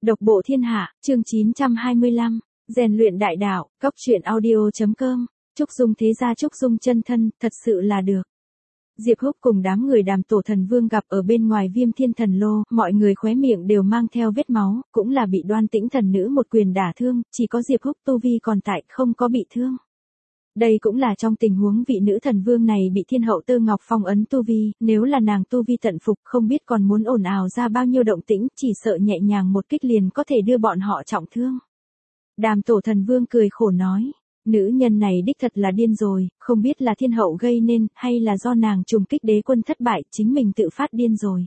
Độc bộ thiên hạ, chương 925, rèn luyện đại đạo, cóc truyện audio.com, Trúc Dung thế gia Trúc Dung chân thân, thật sự là được. Diệp Húc cùng đám người Đàm Tổ Thần Vương gặp ở bên ngoài Viêm Thiên Thần Lô, mọi người khóe miệng đều mang theo vết máu, cũng là bị Đoan Tĩnh thần nữ một quyền đả thương, chỉ có Diệp Húc tu vi còn tại, không có bị thương. Đây cũng là trong tình huống vị nữ thần vương này bị thiên hậu Tơ Ngọc phong ấn tu vi, nếu là nàng tu vi tận phục không biết còn muốn ồn ào ra bao nhiêu động tĩnh, chỉ sợ nhẹ nhàng một kích liền có thể đưa bọn họ trọng thương. Đàm Tổ Thần Vương cười khổ nói, nữ nhân này đích thật là điên rồi, không biết là thiên hậu gây nên, hay là do nàng trùng kích đế quân thất bại, chính mình tự phát điên rồi.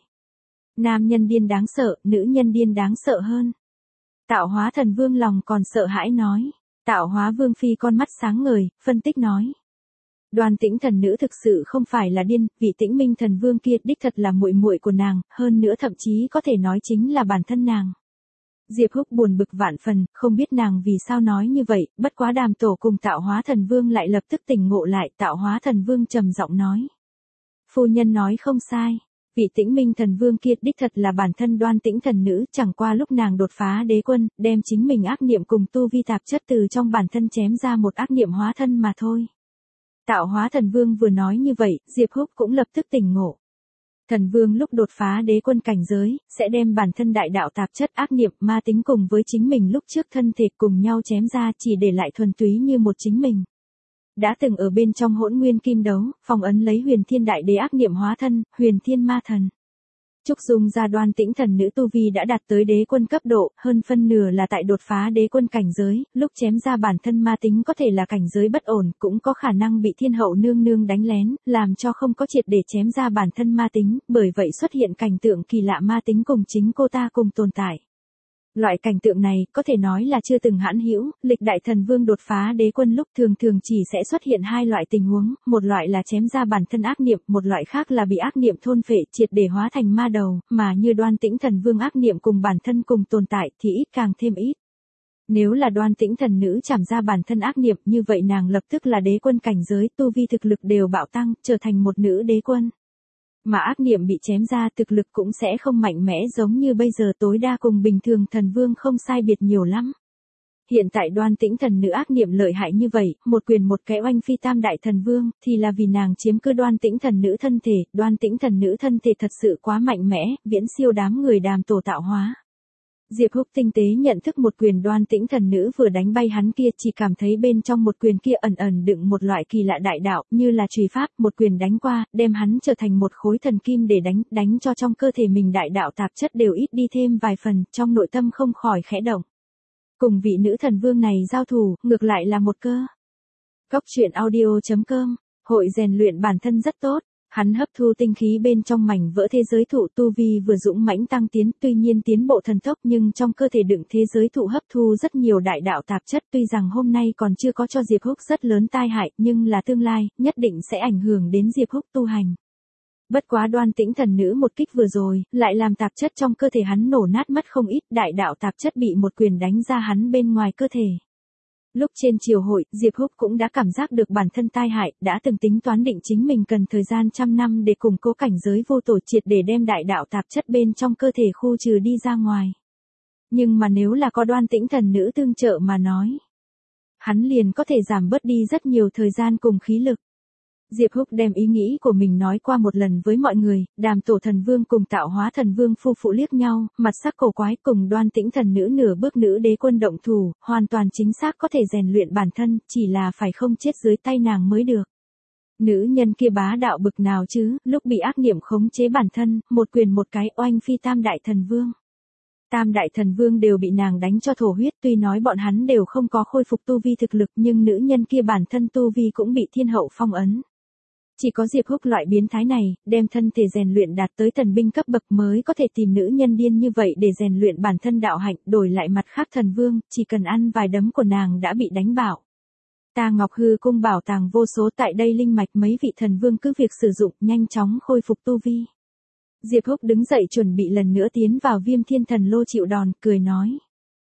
Nam nhân điên đáng sợ, nữ nhân điên đáng sợ hơn. Tạo Hóa Thần Vương lòng còn sợ hãi nói. Tạo Hóa Vương Phi con mắt sáng ngời, phân tích nói. Đoan Tĩnh thần nữ thực sự không phải là điên, vị Tĩnh Minh thần vương kia đích thật là muội muội của nàng, hơn nữa thậm chí có thể nói chính là bản thân nàng. Diệp Húc buồn bực vạn phần, không biết nàng vì sao nói như vậy, bất quá Đàm Tổ cùng Tạo Hóa Thần Vương lại lập tức tỉnh ngộ lại, Tạo Hóa Thần Vương trầm giọng nói. Phu nhân nói không sai. Vị Tĩnh Minh thần vương kia đích thật là bản thân Đoan Tĩnh thần nữ, chẳng qua lúc nàng đột phá đế quân, đem chính mình ác niệm cùng tu vi tạp chất từ trong bản thân chém ra một ác niệm hóa thân mà thôi. Tạo Hóa Thần Vương vừa nói như vậy, Diệp Húc cũng lập tức tỉnh ngộ. Thần vương lúc đột phá đế quân cảnh giới, sẽ đem bản thân đại đạo tạp chất ác niệm ma tính cùng với chính mình lúc trước thân thể cùng nhau chém ra, chỉ để lại thuần túy như một chính mình. Đã từng ở bên trong Hỗn Nguyên Kim Đấu, phong ấn lấy Huyền Thiên Đại Đế ác niệm hóa thân, Huyền Thiên Ma Thần. Trúc Dung gia Đoan Tĩnh thần nữ tu vi đã đạt tới đế quân cấp độ, hơn phân nửa là tại đột phá đế quân cảnh giới, lúc chém ra bản thân ma tính có thể là cảnh giới bất ổn, cũng có khả năng bị thiên hậu nương nương đánh lén, làm cho không có triệt để chém ra bản thân ma tính, bởi vậy xuất hiện cảnh tượng kỳ lạ ma tính cùng chính cô ta cùng tồn tại. Loại cảnh tượng này có thể nói là chưa từng hãn hữu, lịch đại thần vương đột phá đế quân lúc thường thường chỉ sẽ xuất hiện hai loại tình huống, một loại là chém ra bản thân ác niệm, một loại khác là bị ác niệm thôn phệ triệt để hóa thành ma đầu, mà như Đoan Tĩnh thần vương ác niệm cùng bản thân cùng tồn tại thì ít càng thêm ít. Nếu là Đoan Tĩnh thần nữ chảm ra bản thân ác niệm như vậy nàng lập tức là đế quân cảnh giới, tu vi thực lực đều bạo tăng, trở thành một nữ đế quân. Mà ác niệm bị chém ra thực lực cũng sẽ không mạnh mẽ giống như bây giờ, tối đa cùng bình thường thần vương không sai biệt nhiều lắm. Hiện tại Đoan Tĩnh thần nữ ác niệm lợi hại như vậy, một quyền một cái oanh phi tam đại thần vương, thì là vì nàng chiếm cứ Đoan Tĩnh thần nữ thân thể, Đoan Tĩnh thần nữ thân thể thật sự quá mạnh mẽ, viễn siêu đám người Đàm Tổ tạo hóa. Diệp Húc tinh tế nhận thức một quyền Đoan Tĩnh thần nữ vừa đánh bay hắn kia, chỉ cảm thấy bên trong một quyền kia ẩn ẩn đựng một loại kỳ lạ đại đạo, như là chùy pháp, một quyền đánh qua, đem hắn trở thành một khối thần kim để đánh cho trong cơ thể mình đại đạo tạp chất đều ít đi thêm vài phần, trong nội tâm không khỏi khẽ động. Cùng vị nữ thần vương này giao thủ, ngược lại là một cơ. Cóc truyện audio.com, hội rèn luyện bản thân rất tốt. Hắn hấp thu tinh khí bên trong mảnh vỡ thế giới thụ, tu vi vừa dũng mãnh tăng tiến, tuy nhiên tiến bộ thần tốc nhưng trong cơ thể đựng thế giới thụ hấp thu rất nhiều đại đạo tạp chất, tuy rằng hôm nay còn chưa có cho Diệp Húc rất lớn tai hại, nhưng là tương lai, nhất định sẽ ảnh hưởng đến Diệp Húc tu hành. Bất quá Đoan Tĩnh thần nữ một kích vừa rồi, lại làm tạp chất trong cơ thể hắn nổ nát mất không ít, đại đạo tạp chất bị một quyền đánh ra hắn bên ngoài cơ thể. Lúc trên triều hội, Diệp Húc cũng đã cảm giác được bản thân tai hại, đã từng tính toán định chính mình cần thời gian trăm năm để củng cố cảnh giới vô tổ triệt để đem đại đạo tạp chất bên trong cơ thể khu trừ đi ra ngoài. Nhưng mà nếu là có Đoan Tĩnh thần nữ tương trợ mà nói, hắn liền có thể giảm bớt đi rất nhiều thời gian cùng khí lực. Diệp Húc đem ý nghĩ của mình nói qua một lần với mọi người, Đàm Tổ Thần Vương cùng Tạo Hóa Thần Vương phu phụ liếc nhau, mặt sắc cổ quái, cùng Đoan Tĩnh thần nữ nửa bước nữ đế quân động thủ, hoàn toàn chính xác có thể rèn luyện bản thân, chỉ là phải không chết dưới tay nàng mới được. Nữ nhân kia bá đạo bực nào chứ, lúc bị ác niệm khống chế bản thân, một quyền một cái oanh phi tam đại thần vương. Tam đại thần vương đều bị nàng đánh cho thổ huyết, tuy nói bọn hắn đều không có khôi phục tu vi thực lực nhưng nữ nhân kia bản thân tu vi cũng bị thiên hậu phong ấn. Chỉ có Diệp Húc loại biến thái này, đem thân thể rèn luyện đạt tới thần binh cấp bậc mới có thể tìm nữ nhân điên như vậy để rèn luyện bản thân đạo hạnh, đổi lại mặt khác thần vương, chỉ cần ăn vài đấm của nàng đã bị đánh bạo. Ta Ngọc Hư cung bảo tàng vô số, tại đây linh mạch mấy vị thần vương cứ việc sử dụng, nhanh chóng khôi phục tu vi. Diệp Húc đứng dậy chuẩn bị lần nữa tiến vào Viêm Thiên Thần Lô chịu đòn, cười nói.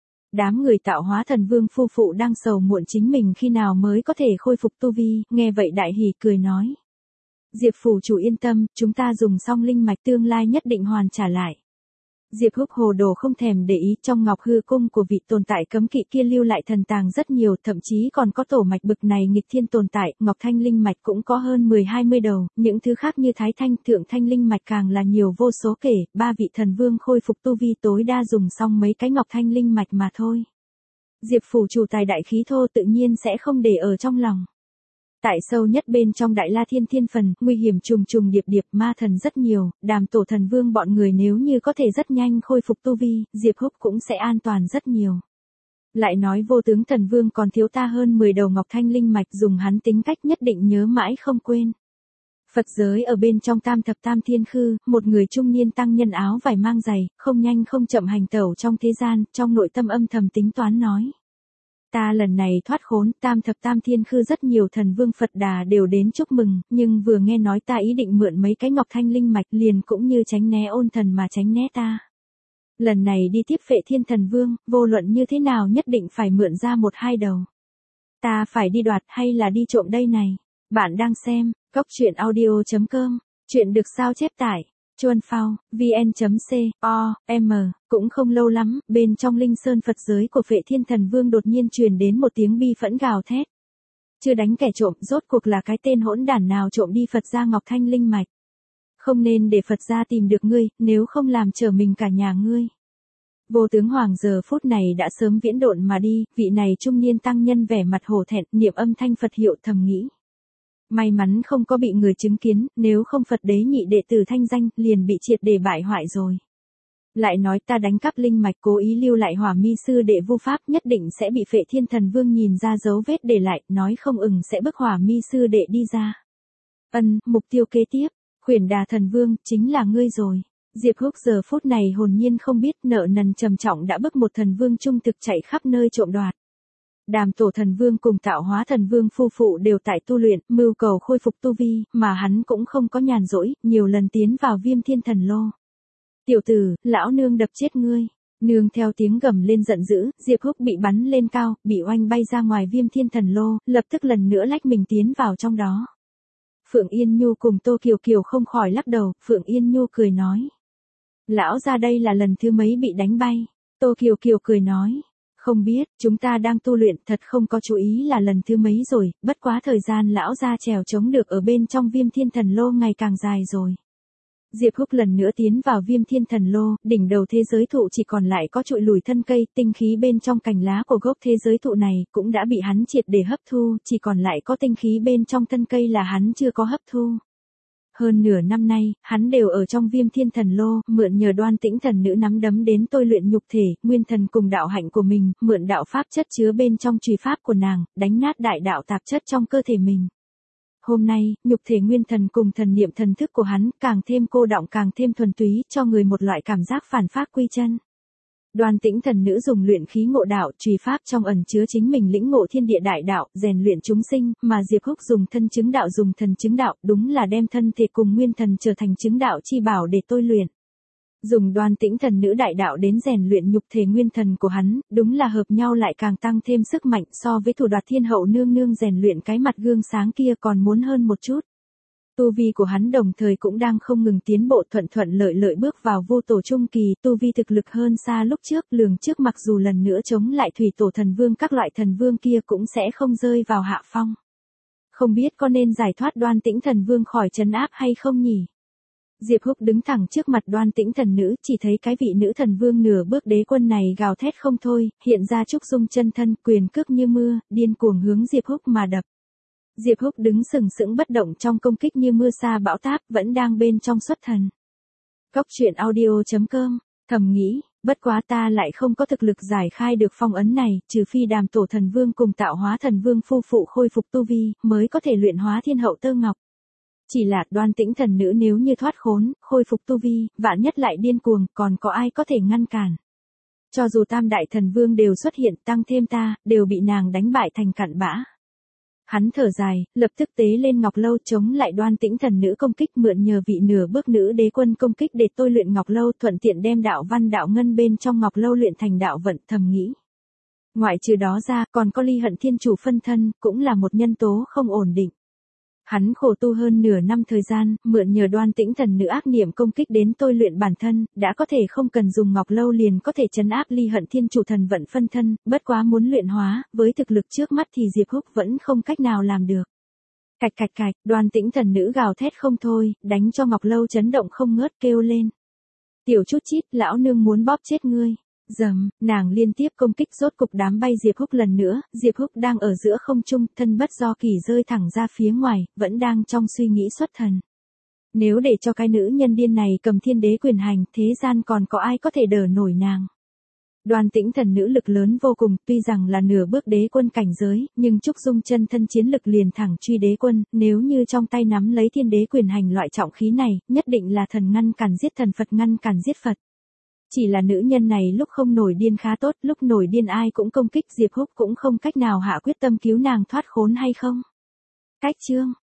Đám người Tạo Hóa Thần Vương phu phụ đang sầu muộn chính mình khi nào mới có thể khôi phục tu vi, nghe vậy đại hỉ cười nói. Diệp phủ chủ yên tâm, chúng ta dùng xong linh mạch tương lai nhất định hoàn trả lại. Diệp Húc hồ đồ không thèm để ý, trong Ngọc Hư cung của vị tồn tại cấm kỵ kia lưu lại thần tàng rất nhiều, thậm chí còn có tổ mạch bực này nghịch thiên tồn tại, Ngọc Thanh linh mạch cũng có hơn 10-20 đầu, những thứ khác như Thái Thanh, Thượng Thanh linh mạch càng là nhiều vô số kể, ba vị thần vương khôi phục tu vi tối đa dùng xong mấy cái Ngọc Thanh linh mạch mà thôi. Diệp phủ chủ tài đại khí thô tự nhiên sẽ không để ở trong lòng. Tại sâu nhất bên trong Đại La Thiên Thiên Phần, nguy hiểm trùng trùng điệp điệp, ma thần rất nhiều, Đàm tổ thần vương bọn người nếu như có thể rất nhanh khôi phục tu vi, Diệp Húc cũng sẽ an toàn rất nhiều. Lại nói vô tướng thần vương còn thiếu ta hơn 10 đầu Ngọc Thanh linh mạch, dùng hắn tính cách nhất định nhớ mãi không quên. Phật giới ở bên trong Tam Thập Tam Thiên Khư, một người trung niên tăng nhân áo vải mang giày, không nhanh không chậm hành tẩu trong thế gian, trong nội tâm âm thầm tính toán nói. Ta lần này thoát khốn, Tam Thập Tam Thiên Khư rất nhiều thần vương Phật Đà đều đến chúc mừng, nhưng vừa nghe nói ta ý định mượn mấy cái Ngọc Thanh linh mạch liền cũng như tránh né ôn thần mà tránh né ta. Lần này đi tiếp Phệ Thiên Thần Vương, vô luận như thế nào nhất định phải mượn ra 1-2 đầu. Ta phải đi đoạt hay là đi trộm đây này? Bạn đang xem, coctruyện.audio.com, chuyện được sao chép tải. Chuan Phao, vn.com, cũng không lâu lắm, bên trong linh sơn Phật giới của Phệ Thiên Thần Vương đột nhiên truyền đến một tiếng bi phẫn gào thét. Chưa đánh kẻ trộm, rốt cuộc là cái tên hỗn đản nào trộm đi Phật gia Ngọc Thanh linh mạch. Không nên để Phật gia tìm được ngươi, nếu không làm trở mình cả nhà ngươi. Vô tướng Hoàng giờ phút này đã sớm viễn độn mà đi, vị này trung niên tăng nhân vẻ mặt hổ thẹn, niệm âm thanh Phật hiệu thầm nghĩ. May mắn không có bị người chứng kiến, nếu không Phật đế nhị đệ tử thanh danh, liền bị triệt để bại hoại rồi. Lại nói ta đánh cắp linh mạch cố ý lưu lại Hỏa Mi sư đệ vu pháp, nhất định sẽ bị Phệ Thiên Thần Vương nhìn ra dấu vết để lại, nói không sẽ bức Hỏa Mi sư đệ đi ra. Mục tiêu kế tiếp, Khuyển Đà Thần Vương, chính là ngươi rồi. Diệp Húc giờ phút này hồn nhiên không biết nợ nần trầm trọng đã bức một thần vương trung thực chạy khắp nơi trộm đoạt. Đàm tổ thần vương cùng Tạo Hóa thần vương phu phụ đều tại tu luyện, mưu cầu khôi phục tu vi, mà hắn cũng không có nhàn rỗi, nhiều lần tiến vào Viêm Thiên Thần Lô. Tiểu tử, lão nương đập chết ngươi. Nương theo tiếng gầm lên giận dữ, Diệp Húc bị bắn lên cao, bị oanh bay ra ngoài Viêm Thiên Thần Lô, lập tức lần nữa lách mình tiến vào trong đó. Phượng Yên Nhu cùng Tô Kiều Kiều không khỏi lắc đầu, Phượng Yên Nhu cười nói. Lão gia đây là lần thứ mấy bị đánh bay. Tô Kiều Kiều cười nói. Không biết, chúng ta đang tu luyện, thật không có chú ý là lần thứ mấy rồi, bất quá thời gian lão gia trèo chống được ở bên trong Viêm Thiên Thần Lô ngày càng dài rồi. Diệp Húc lần nữa tiến vào Viêm Thiên Thần Lô, đỉnh đầu thế giới thụ chỉ còn lại có trụi lùi thân cây, tinh khí bên trong cành lá của gốc thế giới thụ này cũng đã bị hắn triệt để hấp thu, chỉ còn lại có tinh khí bên trong thân cây là hắn chưa có hấp thu. Hơn nửa năm nay, hắn đều ở trong Viêm Thiên Thần Lô, mượn nhờ Đoan Tĩnh thần nữ nắm đấm đến tôi luyện nhục thể, nguyên thần cùng đạo hạnh của mình, mượn đạo pháp chất chứa bên trong trùy pháp của nàng, đánh nát đại đạo tạp chất trong cơ thể mình. Hôm nay, nhục thể nguyên thần cùng thần niệm thần thức của hắn càng thêm cô đọng càng thêm thuần túy, cho người một loại cảm giác phản phác quy chân. Đoan Tĩnh thần nữ dùng luyện khí ngộ đạo, trùy pháp trong ẩn chứa chính mình lĩnh ngộ thiên địa đại đạo, rèn luyện chúng sinh, mà Diệp Húc dùng thân chứng đạo dùng thần chứng đạo, đúng là đem thân thể cùng nguyên thần trở thành chứng đạo chi bảo để tôi luyện. Dùng Đoan Tĩnh thần nữ đại đạo đến rèn luyện nhục thể nguyên thần của hắn, đúng là hợp nhau lại càng tăng thêm sức mạnh, so với Thủ Đoạt Thiên Hậu nương nương rèn luyện cái mặt gương sáng kia còn muốn hơn một chút. Tu vi của hắn đồng thời cũng đang không ngừng tiến bộ, thuận thuận lợi lợi bước vào vô tổ trung kỳ, tu vi thực lực hơn xa lúc trước, lường trước mặc dù lần nữa chống lại thủy tổ thần vương các loại thần vương kia cũng sẽ không rơi vào hạ phong. Không biết có nên giải thoát Đoan Tĩnh thần vương khỏi trấn áp hay không nhỉ? Diệp Húc đứng thẳng trước mặt Đoan Tĩnh thần nữ, chỉ thấy cái vị nữ thần vương nửa bước đế quân này gào thét không thôi, hiện ra trúc dung chân thân, quyền cước như mưa, điên cuồng hướng Diệp Húc mà đập. Diệp Húc đứng sừng sững bất động trong công kích như mưa sa bão táp, vẫn đang bên trong xuất thần. Coctruyện.audio.com, thầm nghĩ, bất quá ta lại không có thực lực giải khai được phong ấn này, trừ phi Đàm tổ thần vương cùng Tạo Hóa thần vương phu phụ khôi phục tu vi, mới có thể luyện hóa thiên hậu tơ ngọc. Chỉ là Đoan Tĩnh thần nữ nếu như thoát khốn, khôi phục tu vi, vạn nhất lại điên cuồng, còn có ai có thể ngăn cản. Cho dù tam đại thần vương đều xuất hiện, tăng thêm ta, đều bị nàng đánh bại thành cặn bã. Hắn thở dài, lập tức tế lên Ngọc Lâu chống lại Đoan Tĩnh thần nữ công kích, mượn nhờ vị nửa bước nữ đế quân công kích để tôi luyện Ngọc Lâu, thuận tiện đem đạo văn đạo ngân bên trong Ngọc Lâu luyện thành đạo vận, thầm nghĩ. Ngoại trừ đó ra, còn có Ly Hận Thiên Chủ phân thân, cũng là một nhân tố không ổn định. Hắn khổ tu hơn nửa năm thời gian, mượn nhờ Đoan Tĩnh Thần Nữ ác niệm công kích đến tôi luyện bản thân, đã có thể không cần dùng ngọc lâu liền có thể trấn áp Ly Hận Thiên chủ thần vận phân thân, bất quá muốn luyện hóa, với thực lực trước mắt thì Diệp Húc vẫn không cách nào làm được. Cạch cạch cạch, Đoan Tĩnh Thần Nữ gào thét không thôi, đánh cho ngọc lâu chấn động không ngớt kêu lên. Tiểu chút chít, lão nương muốn bóp chết ngươi. Dầm, nàng liên tiếp công kích rốt cục đám bay Diệp Húc lần nữa, Diệp Húc đang ở giữa không trung, thân bất do kỳ rơi thẳng ra phía ngoài, vẫn đang trong suy nghĩ xuất thần. Nếu để cho cái nữ nhân điên này cầm thiên đế quyền hành, thế gian còn có ai có thể đỡ nổi nàng. Đoan Tĩnh Thần Nữ lực lớn vô cùng, tuy rằng là nửa bước đế quân cảnh giới, nhưng Trúc Dung chân thân chiến lực liền thẳng truy đế quân, nếu như trong tay nắm lấy thiên đế quyền hành loại trọng khí này, nhất định là thần ngăn cản giết thần, Phật ngăn cản giết Phật. Chỉ là nữ nhân này lúc không nổi điên khá tốt, lúc nổi điên ai cũng công kích, Diệp Húc cũng không cách nào hạ quyết tâm cứu nàng thoát khốn hay không. Cách chương